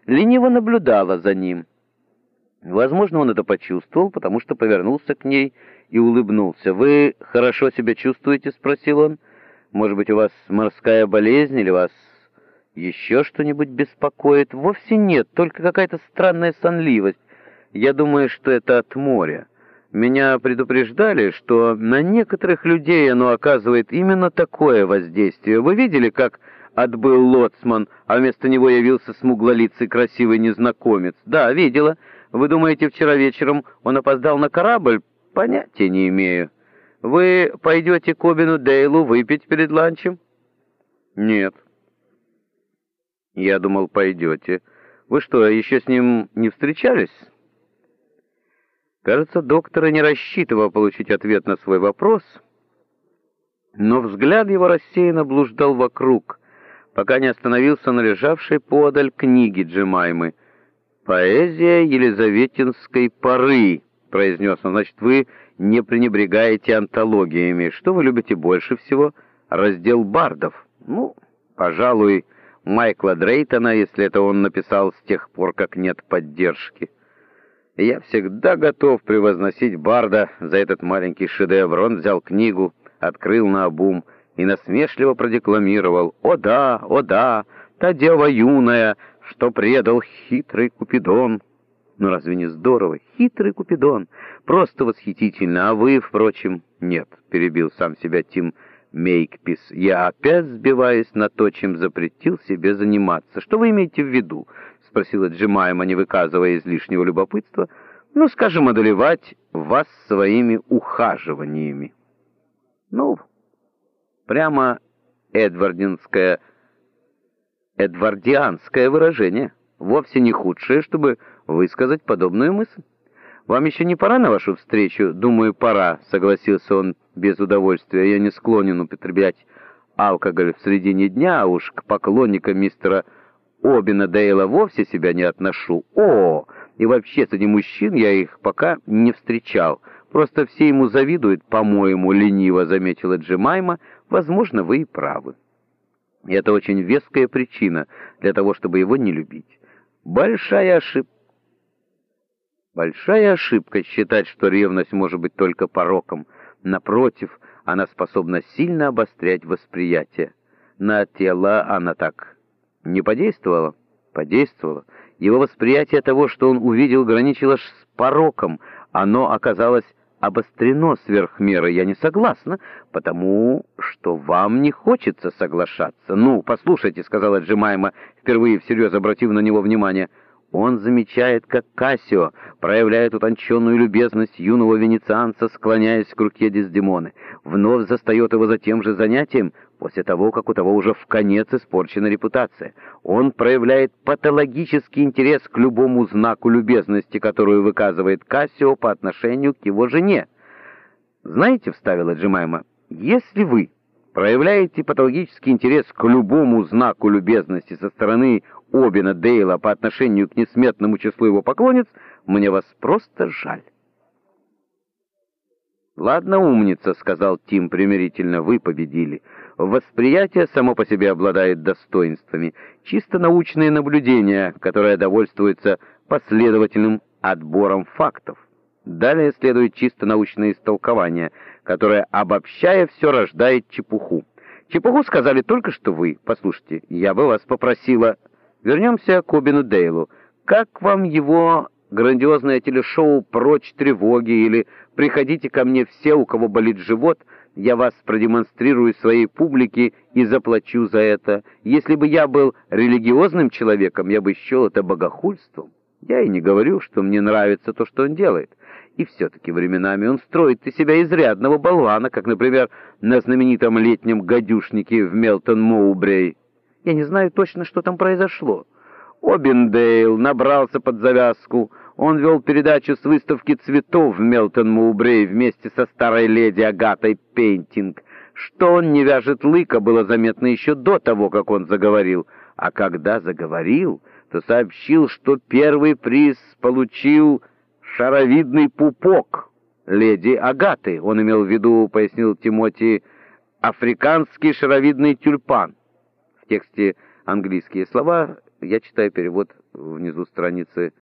лениво наблюдала за ним. Возможно, он это почувствовал, потому что повернулся к ней и улыбнулся. «Вы хорошо себя чувствуете?» — спросил он. «Может быть, у вас морская болезнь или вас еще что-нибудь беспокоит?» «Вовсе нет, только какая-то странная сонливость. Я думаю, что это от моря. Меня предупреждали, что на некоторых людей оно оказывает именно такое воздействие. Вы видели, как отбыл лоцман, а вместо него явился смуглолицый красивый незнакомец?» «Да, видела. Вы думаете, вчера вечером он опоздал на корабль?» «Понятия не имею. Вы пойдете к Обину Дейлу выпить перед ланчем?» «Нет». «Я думал, пойдете. Вы что, еще с ним не встречались?» Кажется, доктор и не рассчитывал получить ответ на свой вопрос, но взгляд его рассеянно блуждал вокруг, пока не остановился на лежавшей подаль книги Джемаймы. «Поэзия елизаветинской поры», — произнес он. «Значит, вы не пренебрегаете антологиями. Что вы любите больше всего? Раздел бардов. Ну, пожалуй, Майкла Дрейтона, если это он написал с тех пор, как нет поддержки. Я всегда готов превозносить барда за этот маленький шедевр». Он взял книгу, открыл наобум и насмешливо продекламировал: о да, та дева юная, что предал хитрый Купидон». Ну разве не здорово? Хитрый Купидон. Просто восхитительно. А вы, впрочем, нет, перебил сам себя Тим Мейкпис. Я опять сбиваюсь на то, чем запретил себе заниматься. Что вы имеете в виду? Спросила Джемайма, не выказывая излишнего любопытства. Ну, скажем, одолевать вас своими ухаживаниями. Ну, прямо эдвардианское выражение. Вовсе не худшее, чтобы высказать подобную мысль. «Вам еще не пора на вашу встречу?» «Думаю, пора», — согласился он без удовольствия. «Я не склонен употреблять алкоголь в середине дня, а уж к поклонникам мистера Обина Дейла вовсе себя не отношу. О, и вообще среди мужчин я их пока не встречал. Просто все ему завидуют, по-моему», — лениво заметила Джемайма. «Возможно, вы и правы. И это очень веская причина для того, чтобы его не любить. Большая ошибка считать, что ревность может быть только пороком. Напротив, она способна сильно обострять восприятие. На тело она так не подействовала? Подействовала. Его восприятие того, что он увидел, граничило с пороком. Оно оказалось обострено сверх меры. Я не согласна, потому что вам не хочется соглашаться. «Ну, послушайте», — сказала Джемайма, впервые всерьез обратив на него внимание. «Он замечает, как Кассио проявляет утонченную любезность юного венецианца, склоняясь к руке Дездемоны. Вновь застает его за тем же занятием, после того, как у того уже вконец испорчена репутация. Он проявляет патологический интерес к любому знаку любезности, которую выказывает Кассио по отношению к его жене». «Знаете, — вставила Джемайма, — если вы проявляете патологический интерес к любому знаку любезности со стороны Обина Дейла по отношению к несметному числу его поклонниц, мне вас просто жаль». «Ладно, умница», — сказал Тим примирительно, — «вы победили. Восприятие само по себе обладает достоинствами. Чисто научные наблюдения, которые довольствуются последовательным отбором фактов. Далее следует чисто научное истолкование, которое, обобщая все, рождает чепуху. Чепуху сказали только что вы. Послушайте, я бы вас попросила... Вернемся к Обину Дейлу. Как вам его грандиозное телешоу «Прочь тревоги» или «Приходите ко мне все, у кого болит живот», я вас продемонстрирую своей публике и заплачу за это. Если бы я был религиозным человеком, я бы счел это богохульством. Я и не говорю, что мне нравится то, что он делает. И все-таки временами он строит из себя изрядного болвана, как, например, на знаменитом летнем гадюшнике в Мелтон-Моубрей. Я не знаю точно, что там произошло. Обин Дейл набрался под завязку. Он вел передачу с выставки цветов в Мелтон-Моубрей вместе со старой леди Агатой Пейнтинг. Что он не вяжет лыка, было заметно еще до того, как он заговорил. А когда заговорил, то сообщил, что первый приз получил шаровидный пупок леди Агаты. Он имел в виду, пояснил Тимоти, африканский шаровидный тюльпан. В тексте английские слова, я читаю перевод внизу страницы